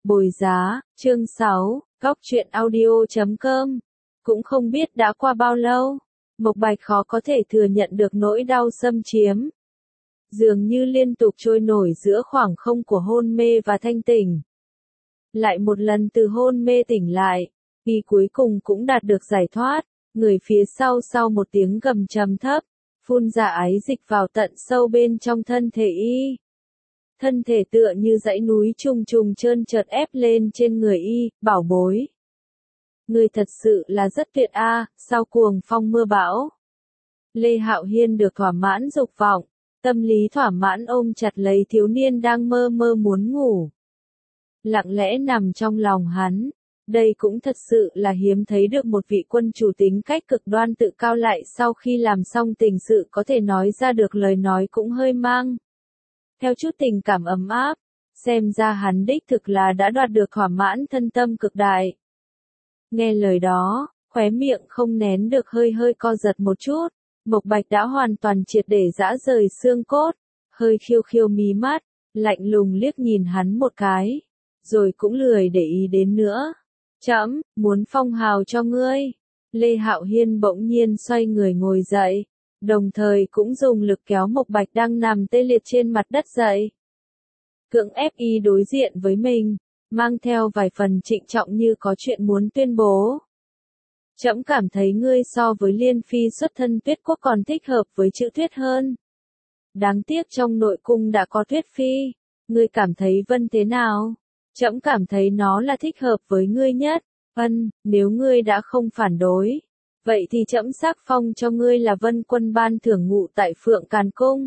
Bồi giá, chương 6, góc truyện audio.com. Cũng không biết đã qua bao lâu, Mộc Bạch khó có thể thừa nhận được nỗi đau xâm chiếm. Dường như liên tục trôi nổi giữa khoảng không của hôn mê và thanh tỉnh. Lại một lần từ hôn mê tỉnh lại, y cuối cùng cũng đạt được giải thoát, người phía sau một tiếng gầm trầm thấp, phun ra ái dịch vào tận sâu bên trong thân thể y. Thân thể tựa như dãy núi trùng trùng trơn trượt ép lên trên người y, bảo bối. Người thật sự là rất tuyệt a, sau cuồng phong mưa bão. Lê Hạo Hiên được thỏa mãn dục vọng, tâm lý thỏa mãn ôm chặt lấy thiếu niên đang mơ mơ muốn ngủ. Lặng lẽ nằm trong lòng hắn, đây cũng thật sự là hiếm thấy được một vị quân chủ tính cách cực đoan tự cao lại sau khi làm xong tình sự có thể nói ra được lời nói cũng hơi mang theo chút tình cảm ấm áp, xem ra hắn đích thực là đã đoạt được thỏa mãn thân tâm cực đại. Nghe lời đó, khóe miệng không nén được hơi co giật một chút, Mộc Bạch đã hoàn toàn triệt để giã rời xương cốt, hơi khiêu mí mắt, lạnh lùng liếc nhìn hắn một cái, rồi cũng lười để ý đến nữa. Trẫm muốn phong hào cho ngươi. Lê Hạo Hiên bỗng nhiên xoay người ngồi dậy, đồng thời cũng dùng lực kéo Mộc Bạch đang nằm tê liệt trên mặt đất dậy. Cưỡng ép y đối diện với mình, mang theo vài phần trịnh trọng như có chuyện muốn tuyên bố. Trẫm cảm thấy ngươi so với Liên Phi xuất thân Tuyết Quốc còn thích hợp với chữ Tuyết hơn. Đáng tiếc trong nội cung đã có Tuyết Phi, ngươi cảm thấy Vân thế nào? Trẫm cảm thấy nó là thích hợp với ngươi nhất. Vân, nếu ngươi đã không phản đối, vậy thì trẫm xác phong cho ngươi là Vân Quân ban thưởng ngụ tại Phượng Càn Cung.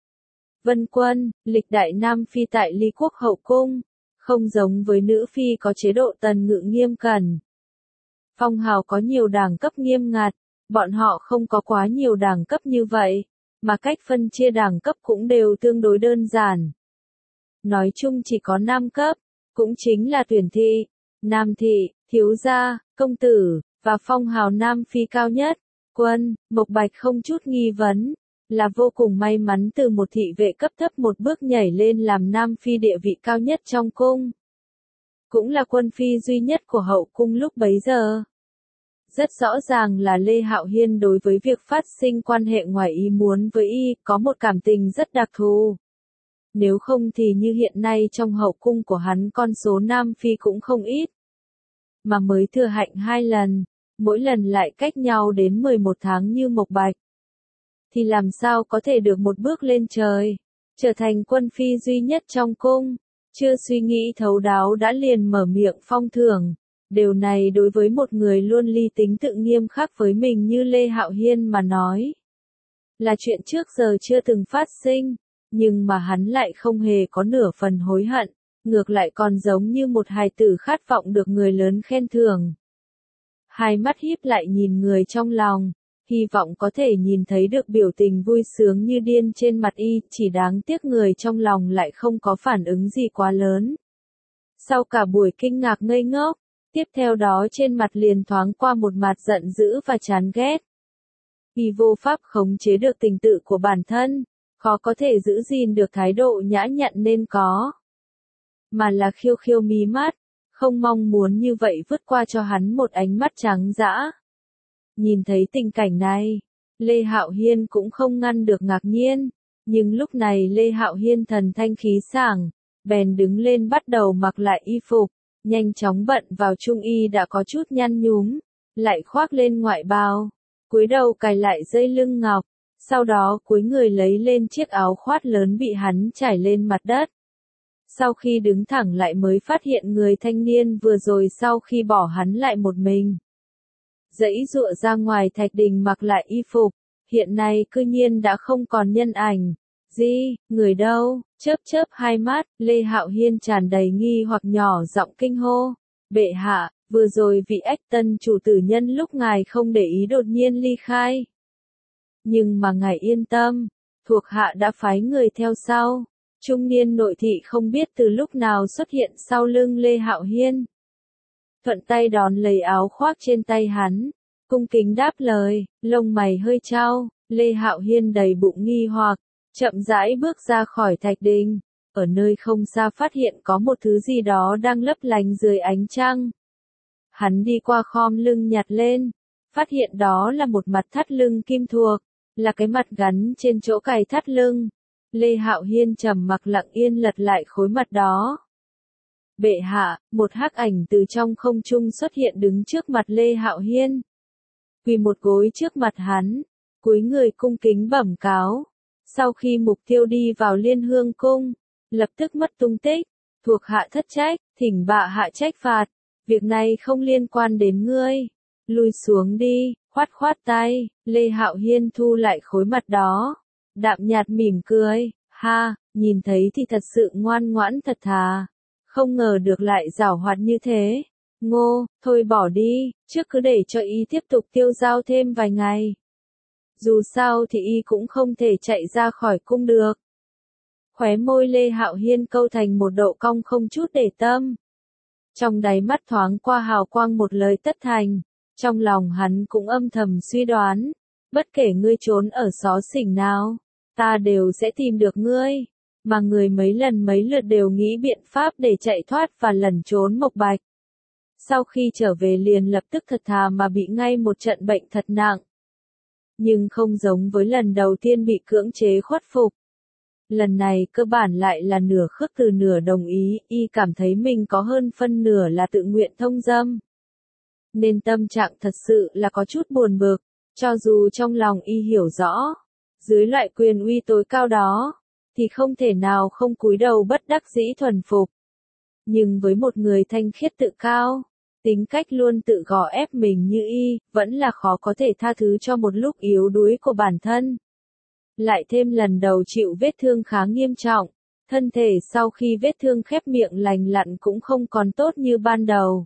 Vân Quân, lịch đại nam phi tại Ly Quốc hậu cung, không giống với nữ phi có chế độ tần ngự nghiêm cẩn. Phong hào có nhiều đẳng cấp nghiêm ngặt, bọn họ không có quá nhiều đẳng cấp như vậy, mà cách phân chia đẳng cấp cũng đều tương đối đơn giản. Nói chung chỉ có 5 cấp, cũng chính là tuyển thị, nam thị, thiếu gia, công tử, và phong hào nam phi cao nhất. Quân, Mộc Bạch không chút nghi vấn, là vô cùng may mắn từ một thị vệ cấp thấp một bước nhảy lên làm nam phi địa vị cao nhất trong cung. Cũng là quân phi duy nhất của hậu cung lúc bấy giờ. Rất rõ ràng là Lê Hạo Hiên đối với việc phát sinh quan hệ ngoài ý muốn với y có một cảm tình rất đặc thù. Nếu không thì như hiện nay trong hậu cung của hắn con số nam phi cũng không ít. Mà mới thừa hạnh 2 lần, mỗi lần lại cách nhau đến 11 tháng như Mộc Bạch. Thì làm sao có thể được một bước lên trời, trở thành quân phi duy nhất trong cung, chưa suy nghĩ thấu đáo đã liền mở miệng phong thưởng. Điều này đối với một người luôn ly tính tự nghiêm khắc với mình như Lê Hạo Hiên mà nói, là chuyện trước giờ chưa từng phát sinh, nhưng mà hắn lại không hề có nửa phần hối hận, ngược lại còn giống như một hài tử khát vọng được người lớn khen thưởng. Hai mắt híp lại nhìn người trong lòng, hy vọng có thể nhìn thấy được biểu tình vui sướng như điên trên mặt y, chỉ đáng tiếc người trong lòng lại không có phản ứng gì quá lớn. Sau cả buổi kinh ngạc ngây ngốc, tiếp theo đó trên mặt liền thoáng qua một mặt giận dữ và chán ghét. Y vô pháp khống chế được tình tự của bản thân, khó có thể giữ gìn được thái độ nhã nhặn nên có. Mà là khiêu mí mắt, không mong muốn như vậy vứt qua cho hắn một ánh mắt trắng dã. Nhìn thấy tình cảnh này, Lê Hạo Hiên cũng không ngăn được ngạc nhiên, nhưng lúc này Lê Hạo Hiên thần thanh khí sảng, bèn đứng lên bắt đầu mặc lại y phục, nhanh chóng bận vào trung y đã có chút nhăn nhúm, lại khoác lên ngoại bào, cúi đầu cài lại dây lưng ngọc, sau đó cúi người lấy lên chiếc áo khoác lớn bị hắn trải lên mặt đất. Sau khi đứng thẳng lại mới phát hiện người thanh niên vừa rồi sau khi bỏ hắn lại một mình. Giãy giụa ra ngoài thạch đình mặc lại y phục, hiện nay cư nhiên đã không còn nhân ảnh. Gì, người đâu? Chớp hai mắt, Lê Hạo Hiên tràn đầy nghi hoặc nhỏ giọng kinh hô. Bệ hạ, vừa rồi vị ách tân chủ tử nhân lúc ngài không để ý đột nhiên ly khai. Nhưng mà ngài yên tâm, thuộc hạ đã phái người theo sau. Trung niên nội thị không biết từ lúc nào xuất hiện sau lưng Lê Hạo Hiên. Thuận tay đón lấy áo khoác trên tay hắn, cung kính đáp lời, lông mày hơi chau, Lê Hạo Hiên đầy bụng nghi hoặc, chậm rãi bước ra khỏi thạch đình. ở nơi không xa phát hiện có một thứ gì đó đang lấp lánh dưới ánh trăng. Hắn đi qua khom lưng nhặt lên, phát hiện đó là một mặt thắt lưng kim thuộc, là cái mặt gắn trên chỗ cài thắt lưng. Lê Hạo Hiên trầm mặc lặng yên lật lại khối mặt đó. Bệ hạ, một hắc ảnh từ trong không trung xuất hiện đứng trước mặt Lê Hạo Hiên. Quỳ một gối trước mặt hắn, cúi người cung kính bẩm cáo. Sau khi mục tiêu đi vào Liên Hương cung, lập tức mất tung tích, thuộc hạ thất trách, thỉnh bệ hạ trách phạt, việc này không liên quan đến ngươi. Lui xuống đi, khoát khoát tay, Lê Hạo Hiên thu lại khối mặt đó. Đạm nhạt mỉm cười, ha, nhìn thấy thì thật sự ngoan ngoãn thật thà. Không ngờ được lại giảo hoạt như thế. Ngô, thôi bỏ đi, trước cứ để cho y tiếp tục tiêu dao thêm vài ngày. Dù sao thì y cũng không thể chạy ra khỏi cung được. Khóe môi Lê Hạo Hiên câu thành một độ cong không chút để tâm. Trong đáy mắt thoáng qua hào quang một lời tất thành. Trong lòng hắn cũng âm thầm suy đoán. Bất kể ngươi trốn ở xó xỉnh nào, ta đều sẽ tìm được ngươi. Mà người mấy lần mấy lượt đều nghĩ biện pháp để chạy thoát và lẩn trốn Mộc Bạch. Sau khi trở về liền lập tức thật thà mà bị ngay một trận bệnh thật nặng. Nhưng không giống với lần đầu tiên bị cưỡng chế khuất phục. Lần này cơ bản lại là nửa khước từ nửa đồng ý, y cảm thấy mình có hơn phân nửa là tự nguyện thông dâm. Nên tâm trạng thật sự là có chút buồn bực, cho dù trong lòng y hiểu rõ, dưới loại quyền uy tối cao đó, thì không thể nào không cúi đầu bất đắc dĩ thuần phục. Nhưng với một người thanh khiết tự cao, tính cách luôn tự gò ép mình như y, vẫn là khó có thể tha thứ cho một lúc yếu đuối của bản thân. Lại thêm lần đầu chịu vết thương khá nghiêm trọng, thân thể sau khi vết thương khép miệng lành lặn cũng không còn tốt như ban đầu.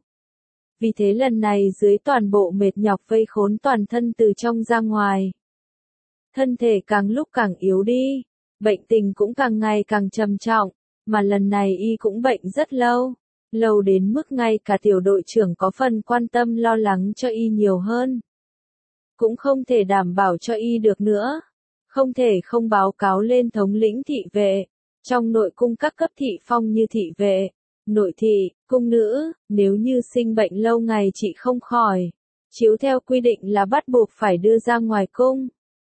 Vì thế lần này dưới toàn bộ mệt nhọc vây khốn toàn thân từ trong ra ngoài. Thân thể càng lúc càng yếu đi, bệnh tình cũng càng ngày càng trầm trọng, mà lần này y cũng bệnh rất lâu. Lâu đến mức ngay cả tiểu đội trưởng có phần quan tâm lo lắng cho y nhiều hơn. Cũng không thể đảm bảo cho y được nữa. Không thể không báo cáo lên thống lĩnh thị vệ. Trong nội cung các cấp thị phong như thị vệ, nội thị, cung nữ, nếu như sinh bệnh lâu ngày trị không khỏi, chiếu theo quy định là bắt buộc phải đưa ra ngoài cung.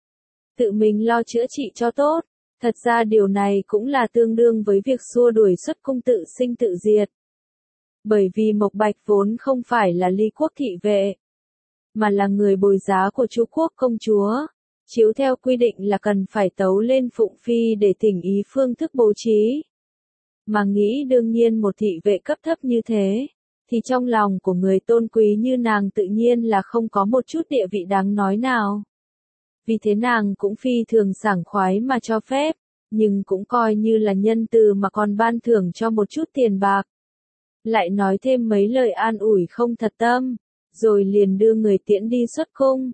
Tự mình lo chữa trị cho tốt. Thật ra điều này cũng là tương đương với việc xua đuổi xuất cung tự sinh tự diệt. Bởi vì Mộc Bạch vốn không phải là ly quốc thị vệ, mà là người bồi giá của Chu quốc công chúa. Chiếu theo quy định là cần phải tấu lên Phụng Phi để thỉnh ý phương thức bố trí. Mà nghĩ đương nhiên một thị vệ cấp thấp như thế, thì trong lòng của người tôn quý như nàng tự nhiên là không có một chút địa vị đáng nói nào. Vì thế nàng cũng phi thường sảng khoái mà cho phép, nhưng cũng coi như là nhân từ mà còn ban thưởng cho một chút tiền bạc. Lại nói thêm mấy lời an ủi không thật tâm, rồi liền đưa người tiễn đi xuất cung.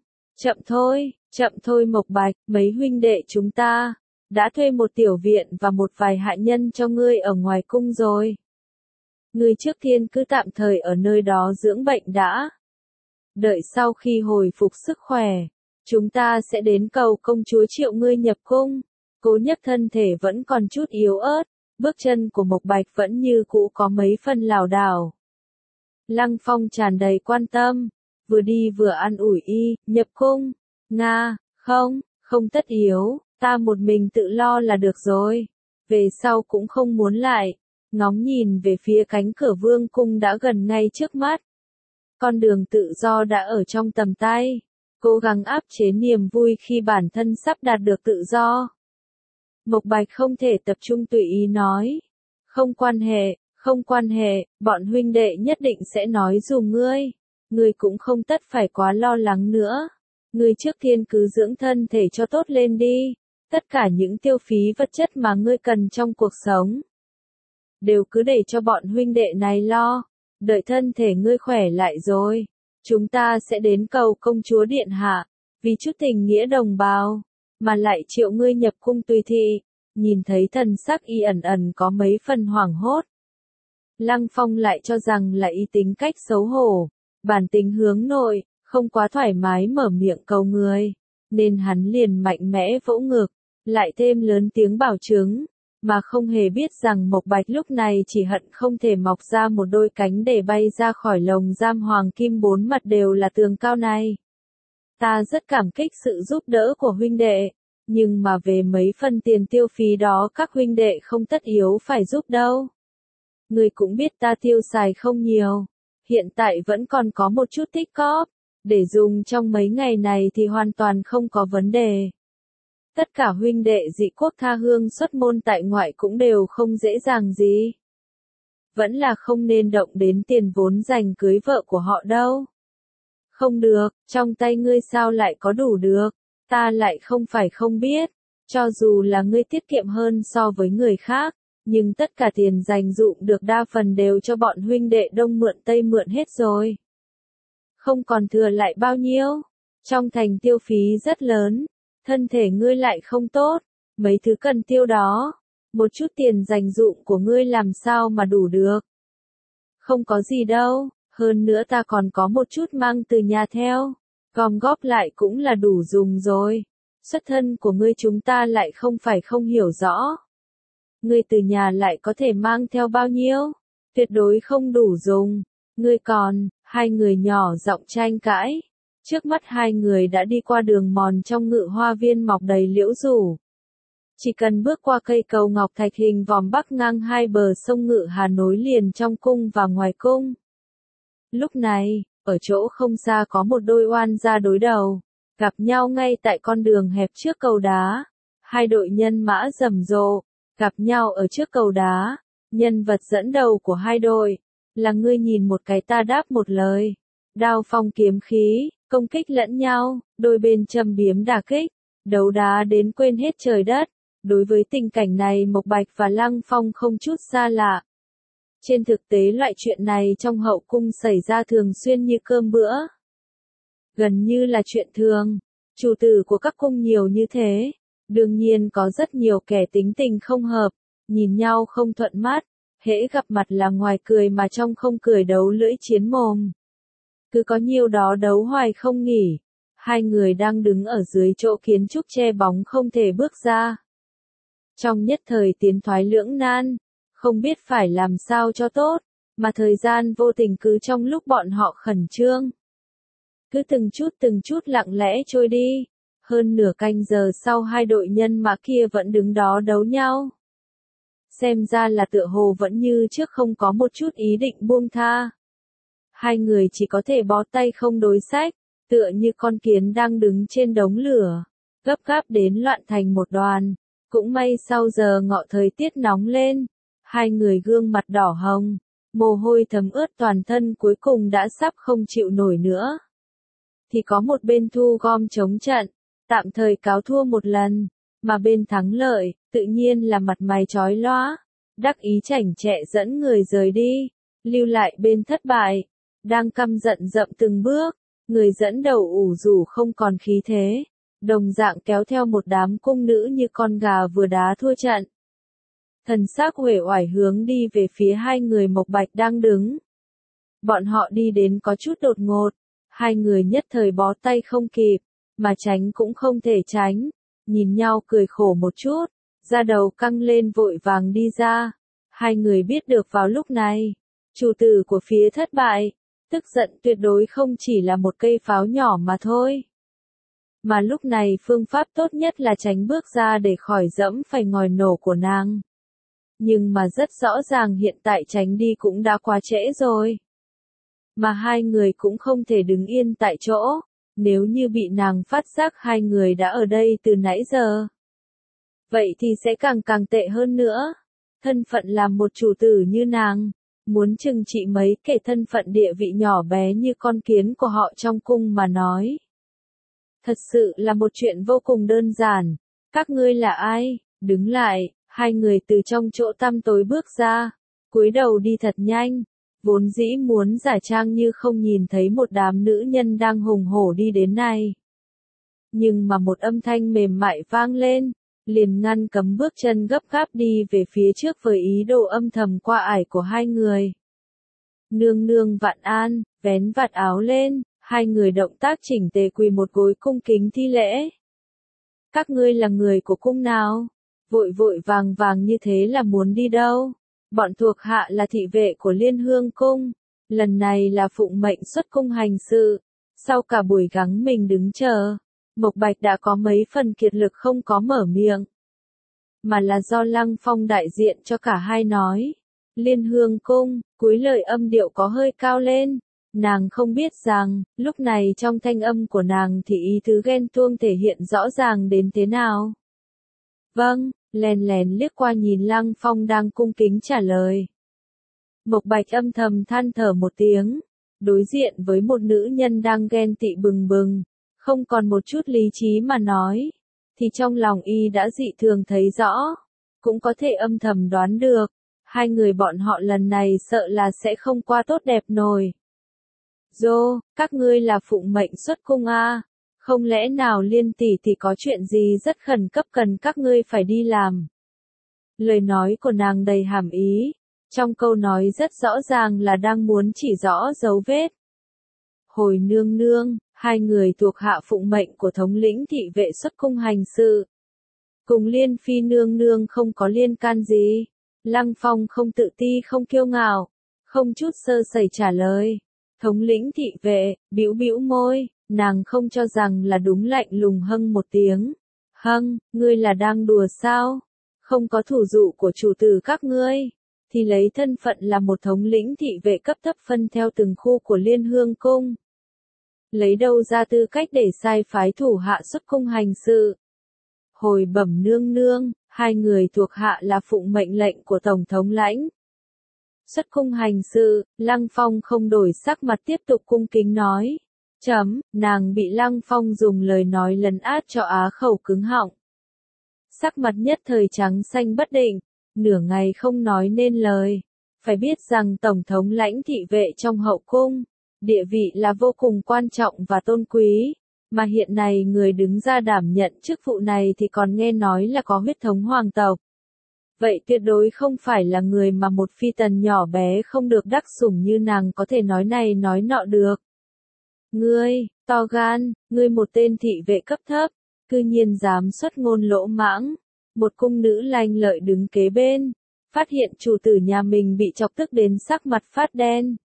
Chậm thôi Mộc Bạch, mấy huynh đệ chúng ta đã thuê một tiểu viện và một vài hạ nhân cho ngươi ở ngoài cung rồi. Ngươi trước tiên cứ tạm thời ở nơi đó dưỡng bệnh đã. Đợi sau khi hồi phục sức khỏe, chúng ta sẽ đến cầu công chúa triệu ngươi nhập cung. Cố Nhất thân thể vẫn còn chút yếu ớt, bước chân của Mộc Bạch vẫn như cũ có mấy phần lảo đảo. Lăng Phong tràn đầy quan tâm, vừa đi vừa an ủi y, nhập cung. Nga, không tất yếu, ta một mình tự lo là được rồi. Về sau cũng không muốn lại. Ngóng nhìn về phía cánh cửa vương cung đã gần ngay trước mắt. Con đường tự do đã ở trong tầm tay. Cố gắng áp chế niềm vui khi bản thân sắp đạt được tự do. Mộc Bạch không thể tập trung tùy ý nói. Không quan hệ, bọn huynh đệ nhất định sẽ nói dùm ngươi. Ngươi cũng không tất phải quá lo lắng nữa. Ngươi trước tiên cứ dưỡng thân thể cho tốt lên đi. Tất cả những tiêu phí vật chất mà ngươi cần trong cuộc sống, đều cứ để cho bọn huynh đệ này lo. Đợi thân thể ngươi khỏe lại rồi, chúng ta sẽ đến cầu công chúa điện hạ, vì chút tình nghĩa đồng bào, mà lại triệu ngươi nhập cung tùy thị. Nhìn thấy thần sắc y ẩn ẩn có mấy phần hoảng hốt. Lăng Phong lại cho rằng là y tính cách xấu hổ, bản tính hướng nội, không quá thoải mái mở miệng cầu người, nên hắn liền mạnh mẽ vỗ ngực, lại thêm lớn tiếng bảo chứng, mà không hề biết rằng Mộc Bạch lúc này chỉ hận không thể mọc ra một đôi cánh để bay ra khỏi lồng giam hoàng kim bốn mặt đều là tường cao này. Ta rất cảm kích sự giúp đỡ của huynh đệ, nhưng mà về mấy phần tiền tiêu phí đó các huynh đệ không tất yếu phải giúp đâu. Ngươi cũng biết ta tiêu xài không nhiều, hiện tại vẫn còn có một chút tích cóp, để dùng trong mấy ngày này thì hoàn toàn không có vấn đề. Tất cả huynh đệ dị quốc tha hương xuất môn tại ngoại cũng đều không dễ dàng gì. Vẫn là không nên động đến tiền vốn dành cưới vợ của họ đâu. Không được, trong tay ngươi sao lại có đủ được, ta lại không phải không biết, cho dù là ngươi tiết kiệm hơn so với người khác, nhưng tất cả tiền dành dụm được đa phần đều cho bọn huynh đệ Đông mượn Tây mượn hết rồi. Không còn thừa lại bao nhiêu, trong thành tiêu phí rất lớn, thân thể ngươi lại không tốt, mấy thứ cần tiêu đó, một chút tiền dành dụm của ngươi làm sao mà đủ được. Không có gì đâu, hơn nữa ta còn có một chút mang từ nhà theo, gom góp lại cũng là đủ dùng rồi. Xuất thân của ngươi chúng ta lại không phải không hiểu rõ. Ngươi từ nhà lại có thể mang theo bao nhiêu? Tuyệt đối không đủ dùng. Ngươi còn, hai người nhỏ giọng tranh cãi. Trước mắt hai người đã đi qua đường mòn trong ngự hoa viên mọc đầy liễu rủ. Chỉ cần bước qua cây cầu ngọc thạch hình vòm bắc ngang hai bờ sông Ngự Hà nối liền trong cung và ngoài cung. Lúc này, ở chỗ không xa có một đôi oan gia đối đầu, gặp nhau ngay tại con đường hẹp trước cầu đá. Hai đội nhân mã rầm rộ, gặp nhau ở trước cầu đá. Nhân vật dẫn đầu của hai đội, là ngươi nhìn một cái ta đáp một lời. Đao phong kiếm khí, công kích lẫn nhau, đôi bên châm biếm đả kích, đấu đá đến quên hết trời đất. Đối với tình cảnh này Mộc Bạch và Lăng Phong không chút xa lạ. Trên thực tế loại chuyện này trong hậu cung xảy ra thường xuyên như cơm bữa. Gần như là chuyện thường, chủ tử của các cung nhiều như thế, đương nhiên có rất nhiều kẻ tính tình không hợp, nhìn nhau không thuận mắt, hễ gặp mặt là ngoài cười mà trong không cười đấu lưỡi chiến mồm. Cứ có nhiêu đó đấu hoài không nghỉ, hai người đang đứng ở dưới chỗ kiến trúc che bóng không thể bước ra. Trong nhất thời tiến thoái lưỡng nan, không biết phải làm sao cho tốt, mà thời gian vô tình cứ trong lúc bọn họ khẩn trương. Cứ từng chút lặng lẽ trôi đi, hơn nửa canh giờ sau hai đội nhân mã kia vẫn đứng đó đấu nhau. Xem ra là tựa hồ vẫn như trước không có một chút ý định buông tha. Hai người chỉ có thể bó tay không đối sách, tựa như con kiến đang đứng trên đống lửa, gấp gáp đến loạn thành một đoàn. Cũng may sau giờ ngọ thời tiết nóng lên, hai người gương mặt đỏ hồng, mồ hôi thấm ướt toàn thân cuối cùng đã sắp không chịu nổi nữa. Thì có một bên thu gom chống trận, tạm thời cáo thua một lần, mà bên thắng lợi, tự nhiên là mặt mày chói lóa, đắc ý chảnh chẹ dẫn người rời đi, lưu lại bên thất bại, đang căm giận dậm từng bước, người dẫn đầu ủ rủ không còn khí thế. Đồng dạng kéo theo một đám cung nữ như con gà vừa đá thua trận. Thần sắc uể oải hướng đi về phía hai người Mộc Bạch đang đứng. Bọn họ đi đến có chút đột ngột, hai người nhất thời bó tay không kịp, mà tránh cũng không thể tránh, nhìn nhau cười khổ một chút, da đầu căng lên vội vàng đi ra. Hai người biết được vào lúc này, chủ tử của phía thất bại, tức giận tuyệt đối không chỉ là một cây pháo nhỏ mà thôi. Mà lúc này phương pháp tốt nhất là tránh bước ra để khỏi dẫm phải ngòi nổ của nàng. Nhưng mà rất rõ ràng hiện tại tránh đi cũng đã quá trễ rồi. Mà hai người cũng không thể đứng yên tại chỗ, nếu như bị nàng phát giác hai người đã ở đây từ nãy giờ. Vậy thì sẽ càng tệ hơn nữa. Thân phận làm một chủ tử như nàng, muốn trừng trị mấy kẻ thân phận địa vị nhỏ bé như con kiến của họ trong cung mà nói. Thật sự là một chuyện vô cùng đơn giản. Các ngươi là ai? Đứng lại, hai người từ trong chỗ tăm tối bước ra, cúi đầu đi thật nhanh, vốn dĩ muốn giả trang như không nhìn thấy một đám nữ nhân đang hùng hổ đi đến này. Nhưng mà một âm thanh mềm mại vang lên, liền ngăn cấm bước chân gấp gáp đi về phía trước với ý đồ âm thầm qua ải của hai người. Nương nương vạn an, vén vạt áo lên. Hai người động tác chỉnh tề quỳ một gối cung kính thi lễ. Các ngươi là người của cung nào? Vội vội vàng vàng như thế là muốn đi đâu? Bọn thuộc hạ là thị vệ của Liên Hương Cung, lần này là phụng mệnh xuất cung hành sự. Sau cả buổi gắng mình đứng chờ, Mộc Bạch đã có mấy phần kiệt lực không có mở miệng. Mà là do Lăng Phong đại diện cho cả hai nói. Liên Hương Cung, cuối lời âm điệu có hơi cao lên. Nàng không biết rằng, lúc này trong thanh âm của nàng thì ý tứ ghen tuông thể hiện rõ ràng đến thế nào. Vâng, lèn lèn liếc qua nhìn Lăng Phong đang cung kính trả lời. Mộc Bạch âm thầm than thở một tiếng, đối diện với một nữ nhân đang ghen tị bừng bừng, không còn một chút lý trí mà nói, thì trong lòng y đã dị thường thấy rõ, cũng có thể âm thầm đoán được, hai người bọn họ lần này sợ là sẽ không qua tốt đẹp nổi. Dô, các ngươi là phụng mệnh xuất cung à? Không lẽ nào Liên tỷ tỷ có chuyện gì rất khẩn cấp cần các ngươi phải đi làm? Lời nói của nàng đầy hàm ý, trong câu nói rất rõ ràng là đang muốn chỉ rõ dấu vết. Hồi nương nương, hai người thuộc hạ phụng mệnh của thống lĩnh thị vệ xuất cung hành sự. Cùng Liên phi nương nương không có liên can gì. Lăng Phong không tự ti không kiêu ngạo, không chút sơ sẩy trả lời. Thống lĩnh thị vệ, bĩu bĩu môi, nàng không cho rằng là đúng lạnh lùng hâng một tiếng. Hâng, ngươi là đang đùa sao? Không có thủ dụ của chủ tử các ngươi, thì lấy thân phận là một thống lĩnh thị vệ cấp thấp phân theo từng khu của Liên Hương Cung. Lấy đâu ra tư cách để sai phái thủ hạ xuất cung hành sự? Hồi bẩm nương nương, hai người thuộc hạ là phụng mệnh lệnh của Tổng thống lãnh. Xuất cung hành sự, Lăng Phong không đổi sắc mặt tiếp tục cung kính nói. Nàng bị Lăng Phong dùng lời nói lấn át cho á khẩu cứng họng. Sắc mặt nhất thời trắng xanh bất định, nửa ngày không nói nên lời. Phải biết rằng Tổng thống lãnh thị vệ trong hậu cung, địa vị là vô cùng quan trọng và tôn quý, mà hiện nay người đứng ra đảm nhận chức vụ này thì còn nghe nói là có huyết thống hoàng tộc. Vậy tuyệt đối không phải là người mà một phi tần nhỏ bé không được đắc sủng như nàng có thể nói này nói nọ được. Ngươi, to gan, ngươi một tên thị vệ cấp thấp, cư nhiên dám xuất ngôn lỗ mãng. Một cung nữ lanh lợi đứng kế bên, phát hiện chủ tử nhà mình bị chọc tức đến sắc mặt phát đen.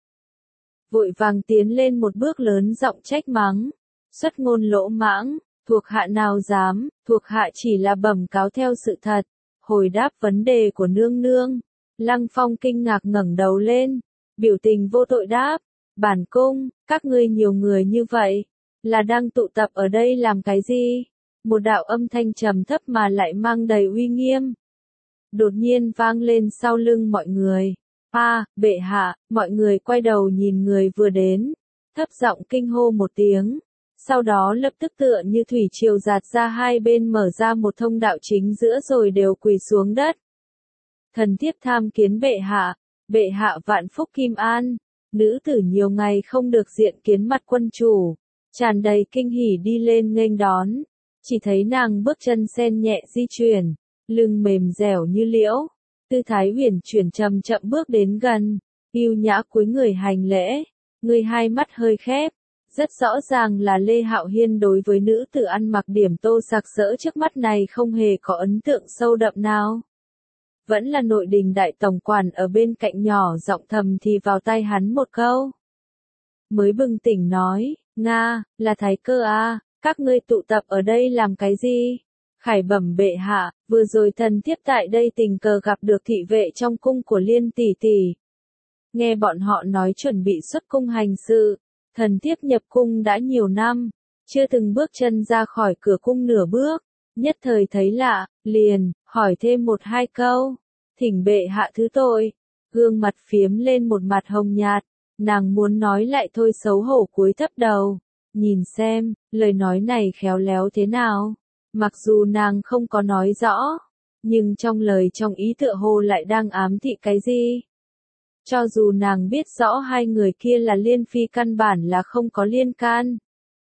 Vội vàng tiến lên một bước lớn giọng trách mắng. Xuất ngôn lỗ mãng, thuộc hạ nào dám, thuộc hạ chỉ là bẩm cáo theo sự thật. Hồi đáp vấn đề của nương nương, Lăng Phong kinh ngạc ngẩng đầu lên, biểu tình vô tội đáp, bản cung, các ngươi nhiều người như vậy, là đang tụ tập ở đây làm cái gì? Một đạo âm thanh trầm thấp mà lại mang đầy uy nghiêm. Đột nhiên vang lên sau lưng mọi người. Bệ hạ, mọi người quay đầu nhìn người vừa đến, thấp giọng kinh hô một tiếng. Sau đó lập tức tựa như thủy triều dạt ra hai bên mở ra một thông đạo chính giữa rồi đều quỳ xuống đất. Thần thiếp tham kiến bệ hạ vạn phúc kim an, nữ tử nhiều ngày không được diện kiến mặt quân chủ, tràn đầy kinh hỉ đi lên nghênh đón, chỉ thấy nàng bước chân sen nhẹ di chuyển, lưng mềm dẻo như liễu, tư thái huyền chuyển chậm chậm bước đến gần, yêu nhã cúi người hành lễ, người hai mắt hơi khép. Rất rõ ràng là Lê Hạo Hiên đối với nữ tử ăn mặc điểm tô sặc sỡ trước mắt này không hề có ấn tượng sâu đậm nào. Vẫn là nội đình đại tổng quản ở bên cạnh nhỏ giọng thầm thì vào tai hắn một câu. Mới bừng tỉnh nói, Nga, là thái cơ à, các ngươi tụ tập ở đây làm cái gì? Khải bẩm bệ hạ, vừa rồi thần thiếp tại đây tình cờ gặp được thị vệ trong cung của Liên tỷ tỷ. Nghe bọn họ nói chuẩn bị xuất cung hành sự. Thần thiếp nhập cung đã nhiều năm, chưa từng bước chân ra khỏi cửa cung nửa bước, nhất thời thấy lạ, liền, hỏi thêm một hai câu, thỉnh bệ hạ thứ tội, gương mặt phiếm lên một mặt hồng nhạt, nàng muốn nói lại thôi xấu hổ cúi thấp đầu, nhìn xem, lời nói này khéo léo thế nào, mặc dù nàng không có nói rõ, nhưng trong lời trong ý tựa hồ lại đang ám thị cái gì. Cho dù nàng biết rõ hai người kia là Liên phi căn bản là không có liên can,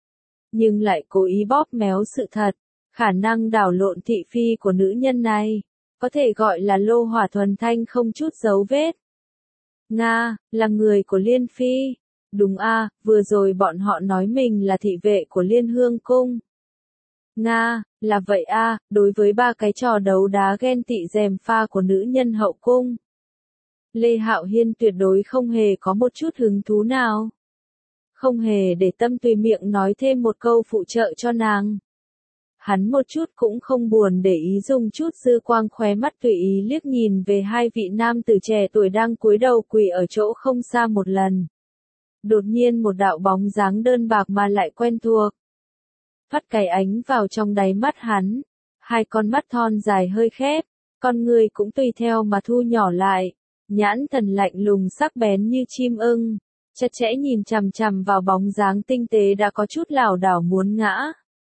nhưng lại cố ý bóp méo sự thật, khả năng đảo lộn thị phi của nữ nhân này, có thể gọi là lô hỏa thuần thanh không chút dấu vết. Nga, là người của Liên phi. Đúng a, vừa rồi bọn họ nói mình là thị vệ của Liên Hương Cung. Nga, là vậy a, đối với ba cái trò đấu đá ghen tị gièm pha của nữ nhân hậu cung. Lê Hạo Hiên tuyệt đối không hề có một chút hứng thú nào. Không hề để tâm tùy miệng nói thêm một câu phụ trợ cho nàng. Hắn một chút cũng không buồn để ý dùng chút dư quang khóe mắt tùy ý liếc nhìn về hai vị nam tử trẻ tuổi đang cúi đầu quỳ ở chỗ không xa một lần. Đột nhiên một đạo bóng dáng đơn bạc mà lại quen thuộc. Phát cái ánh vào trong đáy mắt hắn. Hai con mắt thon dài hơi khép, con người cũng tùy theo mà thu nhỏ lại. Nhãn thần lạnh lùng sắc bén như chim ưng, chặt chẽ nhìn chằm chằm vào bóng dáng tinh tế đã có chút lảo đảo muốn ngã.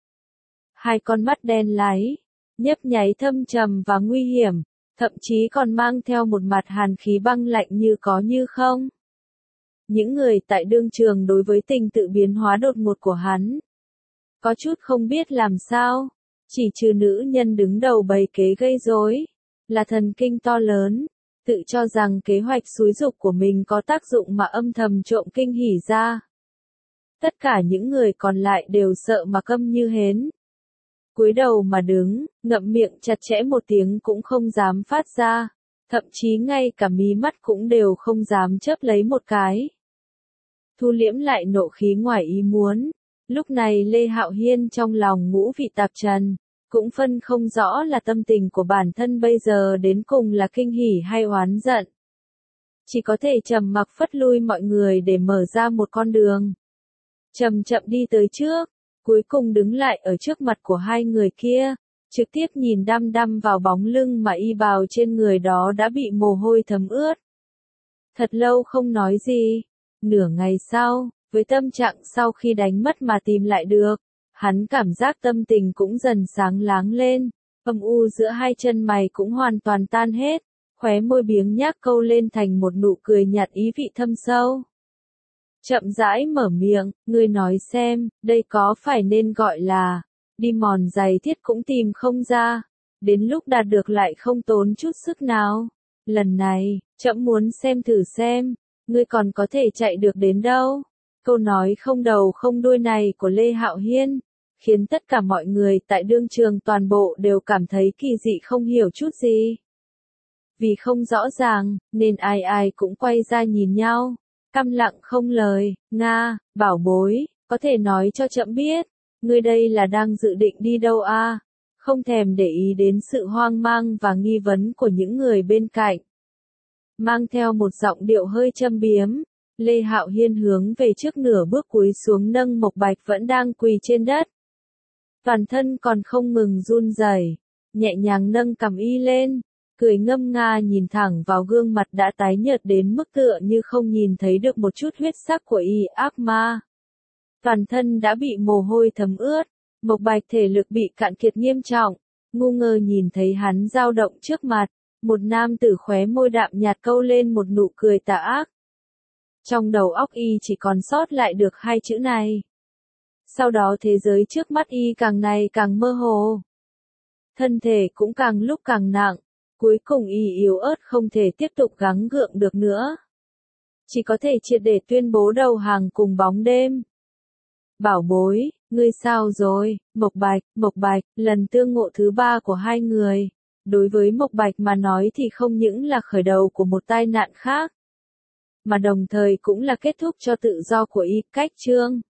Hai con mắt đen láy, nhấp nháy thâm trầm và nguy hiểm, thậm chí còn mang theo một mặt hàn khí băng lạnh như có như không. Những người tại đương trường đối với tình tự biến hóa đột ngột của hắn, có chút không biết làm sao, chỉ trừ nữ nhân đứng đầu bày kế gây rối, là thần kinh to lớn, tự cho rằng kế hoạch xúi giục của mình có tác dụng mà âm thầm trộm kinh hỉ ra. Tất cả những người còn lại đều sợ mà câm như hến. Cúi đầu mà đứng, ngậm miệng chặt chẽ một tiếng cũng không dám phát ra, thậm chí ngay cả mí mắt cũng đều không dám chớp lấy một cái. Thu liễm lại nộ khí ngoài ý muốn, lúc này Lê Hạo Hiên trong lòng ngũ vị tạp trần, cũng phân không rõ là tâm tình của bản thân bây giờ đến cùng là kinh hỉ hay oán giận. Chỉ có thể trầm mặc phất lui mọi người để mở ra một con đường. Chậm chậm đi tới trước, cuối cùng đứng lại ở trước mặt của hai người kia, trực tiếp nhìn đăm đăm vào bóng lưng mà y bào trên người đó đã bị mồ hôi thấm ướt. Thật lâu không nói gì, nửa ngày sau, với tâm trạng sau khi đánh mất mà tìm lại được, hắn cảm giác tâm tình cũng dần sáng láng lên, âm u giữa hai chân mày cũng hoàn toàn tan hết, khóe môi biếng nhác câu lên thành một nụ cười nhạt ý vị thâm sâu. Chậm rãi mở miệng, ngươi nói xem, đây có phải nên gọi là, đi mòn giày thiết cũng tìm không ra, đến lúc đạt được lại không tốn chút sức nào. Lần này, trẫm muốn xem thử xem, ngươi còn có thể chạy được đến đâu. Câu nói không đầu không đuôi này của Lê Hạo Hiên, khiến tất cả mọi người tại đương trường toàn bộ đều cảm thấy kỳ dị không hiểu chút gì. Vì không rõ ràng, nên ai ai cũng quay ra nhìn nhau, câm lặng không lời. Nga, bảo bối, có thể nói cho trẫm biết, ngươi đây là đang dự định đi đâu a? Không thèm để ý đến sự hoang mang và nghi vấn của những người bên cạnh. Mang theo một giọng điệu hơi châm biếm, Lê Hạo Hiên hướng về trước nửa bước cúi xuống nâng Mộc Bạch vẫn đang quỳ trên đất. Toàn thân còn không ngừng run rẩy, nhẹ nhàng nâng cằm y lên, cười ngâm nga nhìn thẳng vào gương mặt đã tái nhợt đến mức tựa như không nhìn thấy được một chút huyết sắc của y ác ma. Toàn thân đã bị mồ hôi thấm ướt, Mộc Bạch thể lực bị cạn kiệt nghiêm trọng, ngu ngơ nhìn thấy hắn dao động trước mặt, một nam tử khóe môi đạm nhạt câu lên một nụ cười tà ác. Trong đầu óc y chỉ còn sót lại được hai chữ này. Sau đó thế giới trước mắt y càng ngày càng mơ hồ. Thân thể cũng càng lúc càng nặng, cuối cùng y yếu ớt không thể tiếp tục gắng gượng được nữa. Chỉ có thể triệt để tuyên bố đầu hàng cùng bóng đêm. Bảo bối, ngươi sao rồi, Mộc Bạch, lần tương ngộ thứ ba của hai người. Đối với Mộc Bạch mà nói thì không những là khởi đầu của một tai nạn khác, mà đồng thời cũng là kết thúc cho tự do của y. Cách chương